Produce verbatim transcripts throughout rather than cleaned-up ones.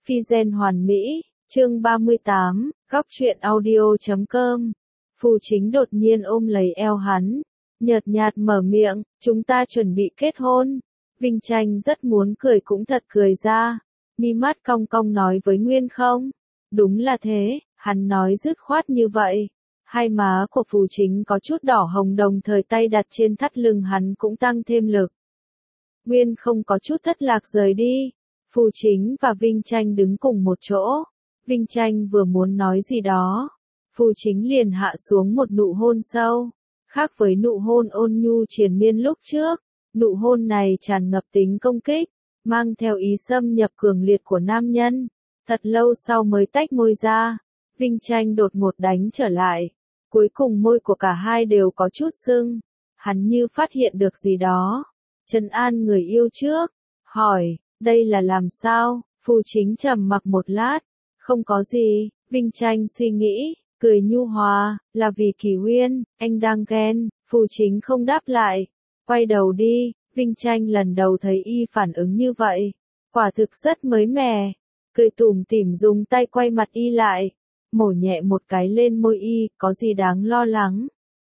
Phi gen hoàn mỹ, chương ba mươi tám, góc truyện audio chấm com. Phù Chính đột nhiên ôm lấy eo hắn, nhợt nhạt mở miệng, chúng ta chuẩn bị kết hôn. Vinh Tranh rất muốn cười cũng thật cười ra, mi mắt cong cong nói với Nguyên Không. Đúng là thế, hắn nói dứt khoát như vậy. Hai má của Phù Chính có chút đỏ hồng, đồng thời tay đặt trên thắt lưng hắn cũng tăng thêm lực. Nguyên Không có chút thất lạc rời đi. Phù Chính và Vinh Tranh đứng cùng một chỗ. Vinh Tranh vừa muốn nói gì đó, Phù Chính liền hạ xuống một nụ hôn sâu. Khác với nụ hôn ôn nhu triền miên lúc trước, nụ hôn này tràn ngập tính công kích, mang theo ý xâm nhập cường liệt của nam nhân. Thật lâu sau mới tách môi ra, Vinh Tranh đột ngột đánh trở lại. Cuối cùng môi của cả hai đều có chút sưng. Hắn như phát hiện được gì đó, trấn an người yêu trước, hỏi, đây là làm sao? Phù Chính trầm mặc một lát, không có gì. Vinh Tranh suy nghĩ, cười nhu hòa, là vì Kỳ Huyên, anh đang ghen. Phù Chính không đáp lại, quay đầu đi. Vinh Tranh lần đầu thấy y phản ứng như vậy, quả thực rất mới mẻ. Cười tủm tỉm dùng tay quay mặt y lại, mổ nhẹ một cái lên môi y, có gì đáng lo lắng.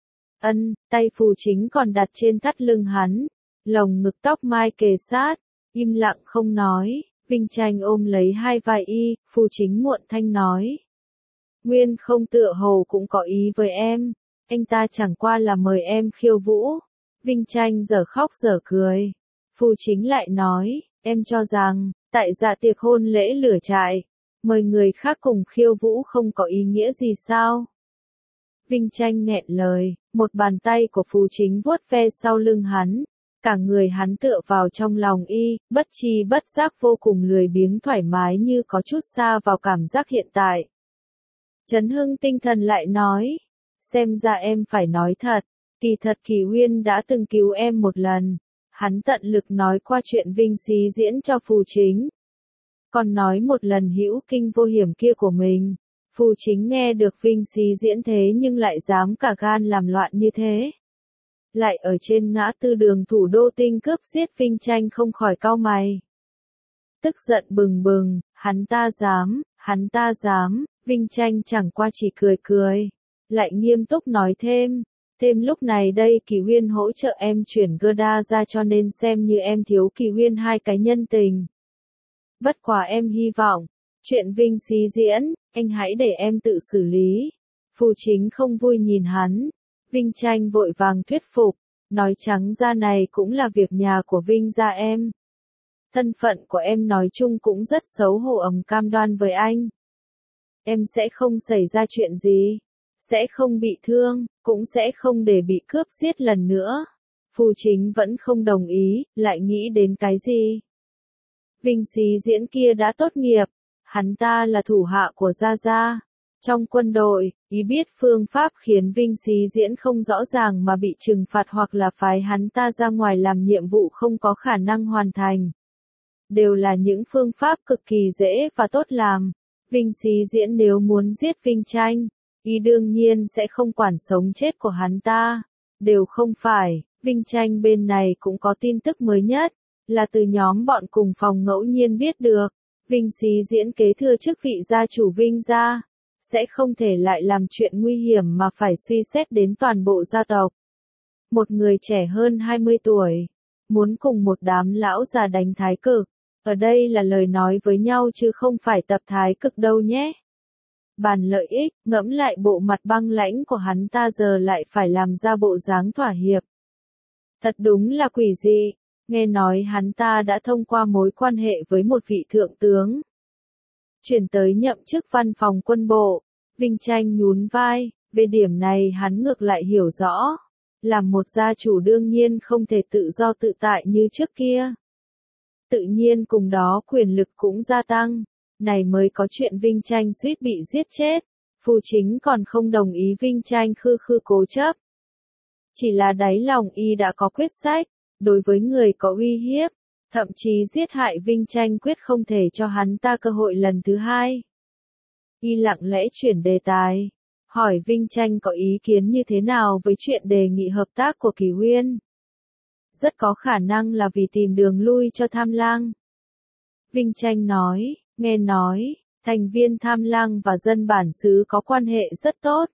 Ân, tay Phù Chính còn đặt trên thắt lưng hắn, lồng ngực tóc mai kề sát, im lặng không nói. Vinh Tranh ôm lấy hai vai y, Phù Chính muộn thanh nói. Nguyên Không tựa hồ cũng có ý với em, anh ta chẳng qua là mời em khiêu vũ. Vinh Tranh giờ khóc giờ cười. Phù Chính lại nói, em cho rằng, tại dạ tiệc hôn lễ lửa trại, mời người khác cùng khiêu vũ không có ý nghĩa gì sao? Vinh Tranh nghẹn lời, một bàn tay của Phù Chính vuốt ve sau lưng hắn. Cả người hắn tựa vào trong lòng y, bất tri bất giác vô cùng lười biếng thoải mái như có chút xa vào cảm giác hiện tại. Trấn Hưng tinh thần lại nói, xem ra em phải nói thật, kỳ thật Kỳ Huyên đã từng cứu em một lần. Hắn tận lực nói qua chuyện Vinh Xí diễn cho Phù Chính. Còn nói một lần hữu kinh vô hiểm kia của mình. Phù Chính nghe được Vinh Xí diễn thế nhưng lại dám cả gan làm loạn như thế. Lại ở trên ngã tư đường thủ đô tinh cướp giết. Vinh Tranh không khỏi cau mày. Tức giận bừng bừng, hắn ta dám, hắn ta dám. Vinh Tranh chẳng qua chỉ cười cười, lại nghiêm túc nói thêm. Thêm lúc này đây Kỳ Huyên hỗ trợ em chuyển Gerda ra, cho nên xem như em thiếu Kỳ Huyên hai cái nhân tình. Bất quá em hy vọng, chuyện Vinh Xí diễn, anh hãy để em tự xử lý. Phù Chính không vui nhìn hắn. Vinh Tranh vội vàng thuyết phục, nói trắng ra này cũng là việc nhà của Vinh gia em. Thân phận của em nói chung cũng rất xấu hổ, ấm cam đoan với anh. Em sẽ không xảy ra chuyện gì, sẽ không bị thương, cũng sẽ không để bị cướp giết lần nữa. Phù Chính vẫn không đồng ý, lại nghĩ đến cái gì? Vinh Xí diễn kia đã tốt nghiệp, hắn ta là thủ hạ của Gia Gia. Trong quân đội, ý biết phương pháp khiến Vinh Xí diễn không rõ ràng mà bị trừng phạt hoặc là phái hắn ta ra ngoài làm nhiệm vụ không có khả năng hoàn thành. Đều là những phương pháp cực kỳ dễ và tốt làm. Vinh Xí diễn nếu muốn giết Vinh Tranh, ý đương nhiên sẽ không quản sống chết của hắn ta. Đều không phải. Vinh Tranh bên này cũng có tin tức mới nhất, là từ nhóm bọn cùng phòng ngẫu nhiên biết được. Vinh Xí diễn kế thừa chức vị gia chủ Vinh gia, sẽ không thể lại làm chuyện nguy hiểm mà phải suy xét đến toàn bộ gia tộc. Một người trẻ hơn hai mươi tuổi, muốn cùng một đám lão già đánh thái cực, ở đây là lời nói với nhau chứ không phải tập thái cực đâu nhé. Bàn lợi ích, ngẫm lại bộ mặt băng lãnh của hắn ta giờ lại phải làm ra bộ dáng thỏa hiệp. Thật đúng là quỷ dị, nghe nói hắn ta đã thông qua mối quan hệ với một vị thượng tướng. Chuyển tới nhậm chức văn phòng quân bộ. Vinh Tranh nhún vai, về điểm này hắn ngược lại hiểu rõ. Làm một gia chủ đương nhiên không thể tự do tự tại như trước kia. Tự nhiên cùng đó quyền lực cũng gia tăng. Này mới có chuyện Vinh Tranh suýt bị giết chết. Phù Chính còn không đồng ý Vinh Tranh khư khư cố chấp. Chỉ là đáy lòng y đã có quyết sách, đối với người có uy hiếp, thậm chí giết hại Vinh Tranh quyết không thể cho hắn ta cơ hội lần thứ hai. Y lặng lẽ chuyển đề tài, hỏi Vinh Tranh có ý kiến như thế nào với chuyện đề nghị hợp tác của Kỳ Huyên. Rất có khả năng là vì tìm đường lui cho Tham Lang. Vinh Tranh nói, Nghe nói, thành viên Tham Lang và dân bản xứ có quan hệ rất tốt.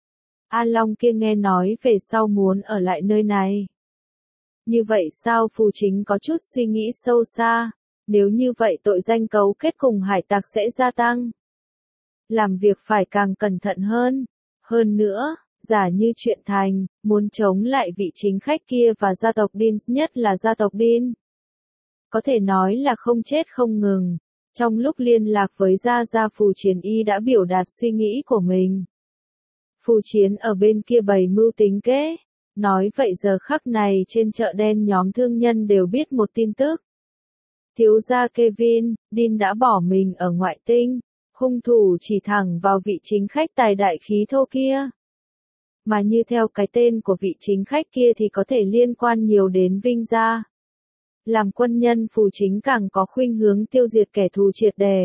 A Long kia nghe nói về sau muốn ở lại nơi này. Như vậy sao? Phù Chính có chút suy nghĩ sâu xa, nếu như vậy tội danh cấu kết cùng hải tặc sẽ gia tăng. Làm việc phải càng cẩn thận hơn. Hơn nữa, giả như chuyện thành, muốn chống lại vị chính khách kia và gia tộc Dean, nhất là gia tộc Dean. Có thể nói là không chết không ngừng. Trong lúc liên lạc với Gia Gia, Phù Chiến Y đã biểu đạt suy nghĩ của mình. Phù Chiến ở bên kia bày mưu tính kế. Nói vậy giờ khắc này trên chợ đen nhóm thương nhân đều biết một tin tức. Thiếu gia Kevin, Dean đã bỏ mình ở ngoại tinh. Hung thủ chỉ thẳng vào vị chính khách tài đại khí thô kia. Mà như theo cái tên của vị chính khách kia thì có thể liên quan nhiều đến Vinh gia. Làm quân nhân, Phù Chính càng có khuynh hướng tiêu diệt kẻ thù triệt để.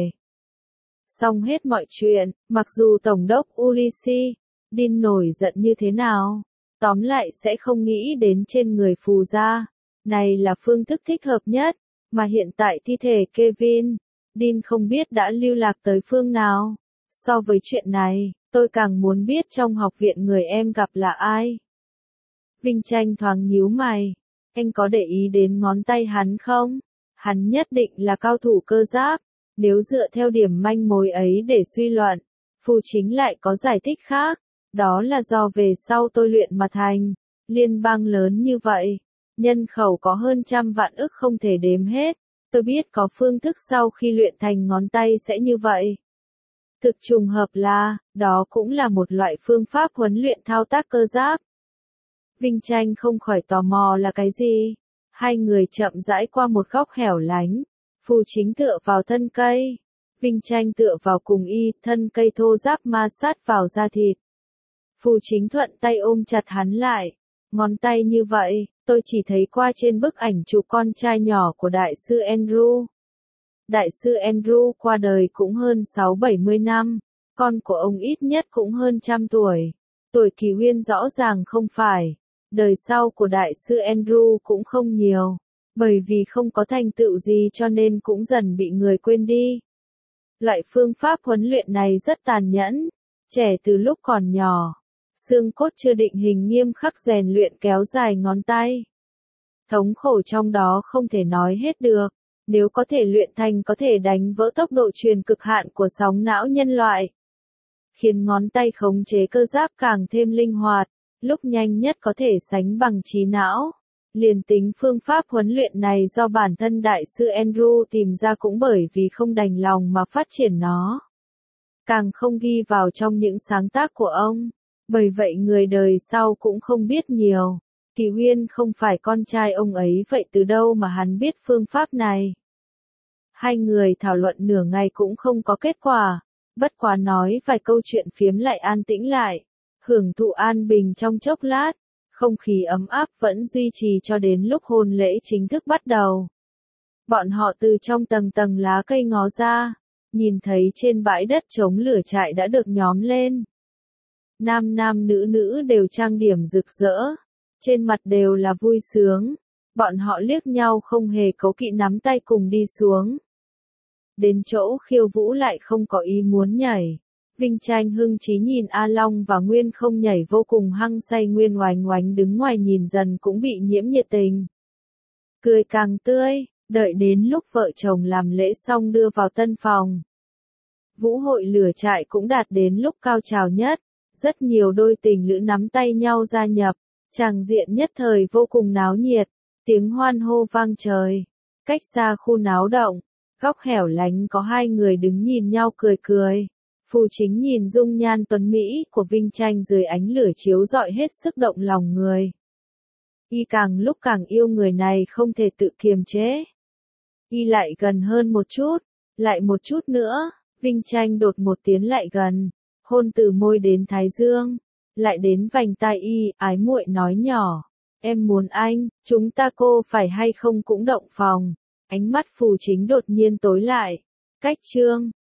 Xong hết mọi chuyện, mặc dù Tổng đốc Ulysses, Dean nổi giận như thế nào, tóm lại sẽ không nghĩ đến trên người Phù gia. Này là phương thức thích hợp nhất, mà hiện tại thi thể Kevin, Dean không biết đã lưu lạc tới phương nào. So với chuyện này, tôi càng muốn biết trong học viện người em gặp là ai. Vinh Tranh thoáng nhíu mày. Anh có để ý đến ngón tay hắn không? Hắn nhất định là cao thủ cơ giáp. Nếu dựa theo điểm manh mối ấy để suy luận, Phù Chính lại có giải thích khác. Đó là do về sau tôi luyện mà thành. Liên bang lớn như vậy, nhân khẩu có hơn trăm vạn ức không thể đếm hết. Tôi biết có phương thức sau khi luyện thành ngón tay sẽ như vậy. Thực trùng hợp là, đó cũng là một loại phương pháp huấn luyện thao tác cơ giáp. Vinh Tranh không khỏi tò mò là cái gì. Hai người chậm rãi qua một góc hẻo lánh. Phù Chính tựa vào thân cây. Vinh Tranh tựa vào cùng y, thân cây thô ráp ma sát vào da thịt. Phù Chính thuận tay ôm chặt hắn lại. Ngón tay như vậy, tôi chỉ thấy qua trên bức ảnh chụp con trai nhỏ của đại sư Andrew. Đại sư Andrew qua đời cũng hơn sáu bảy mươi năm. Con của ông ít nhất cũng hơn trăm tuổi. Tuổi Kỳ Huyên rõ ràng không phải. Đời sau của đại sư Andrew cũng không nhiều, bởi vì không có thành tựu gì cho nên cũng dần bị người quên đi. Loại phương pháp huấn luyện này rất tàn nhẫn, trẻ từ lúc còn nhỏ, xương cốt chưa định hình nghiêm khắc rèn luyện kéo dài ngón tay. Thống khổ trong đó không thể nói hết được, nếu có thể luyện thành có thể đánh vỡ tốc độ truyền cực hạn của sóng não nhân loại. Khiến ngón tay khống chế cơ giáp càng thêm linh hoạt. Lúc nhanh nhất có thể sánh bằng trí não. Liền tính phương pháp huấn luyện này do bản thân đại sư Andrew tìm ra cũng bởi vì không đành lòng mà phát triển nó. Càng không ghi vào trong những sáng tác của ông. Bởi vậy người đời sau cũng không biết nhiều. Kỳ Huyên không phải con trai ông ấy, vậy từ đâu mà hắn biết phương pháp này? Hai người thảo luận nửa ngày cũng không có kết quả. Bất quá nói vài câu chuyện phiếm lại an tĩnh lại. Hưởng thụ an bình trong chốc lát, không khí ấm áp vẫn duy trì cho đến lúc hôn lễ chính thức bắt đầu. Bọn họ từ trong tầng tầng lá cây ngó ra, nhìn thấy trên bãi đất trống lửa trại đã được nhóm lên. Nam nam nữ nữ đều trang điểm rực rỡ, trên mặt đều là vui sướng, bọn họ liếc nhau không hề cố kỵ nắm tay cùng đi xuống. Đến chỗ khiêu vũ lại không có ý muốn nhảy. Vinh Tranh hưng chí nhìn A Long và Nguyên không nhảy vô cùng hăng say, Nguyên oánh oánh đứng ngoài nhìn dần cũng bị nhiễm nhiệt tình. Cười càng tươi, đợi đến lúc vợ chồng làm lễ xong đưa vào tân phòng. Vũ hội lửa trại cũng đạt đến lúc cao trào nhất, rất nhiều đôi tình lữ nắm tay nhau gia nhập, tràng diện nhất thời vô cùng náo nhiệt, tiếng hoan hô vang trời. Cách xa khu náo động, góc hẻo lánh có hai người đứng nhìn nhau cười cười. Phù Chính nhìn dung nhan tuấn Mỹ của Vinh Tranh dưới ánh lửa chiếu rọi hết sức động lòng người. Y càng lúc càng yêu người này không thể tự kiềm chế. Y lại gần hơn một chút, lại một chút nữa, Vinh Tranh đột một tiến lại gần, hôn từ môi đến thái dương, lại đến vành tai Y, ái muội nói nhỏ, em muốn anh, chúng ta cô phải hay không cũng động phòng. Ánh mắt Phù Chính đột nhiên tối lại. Cách chương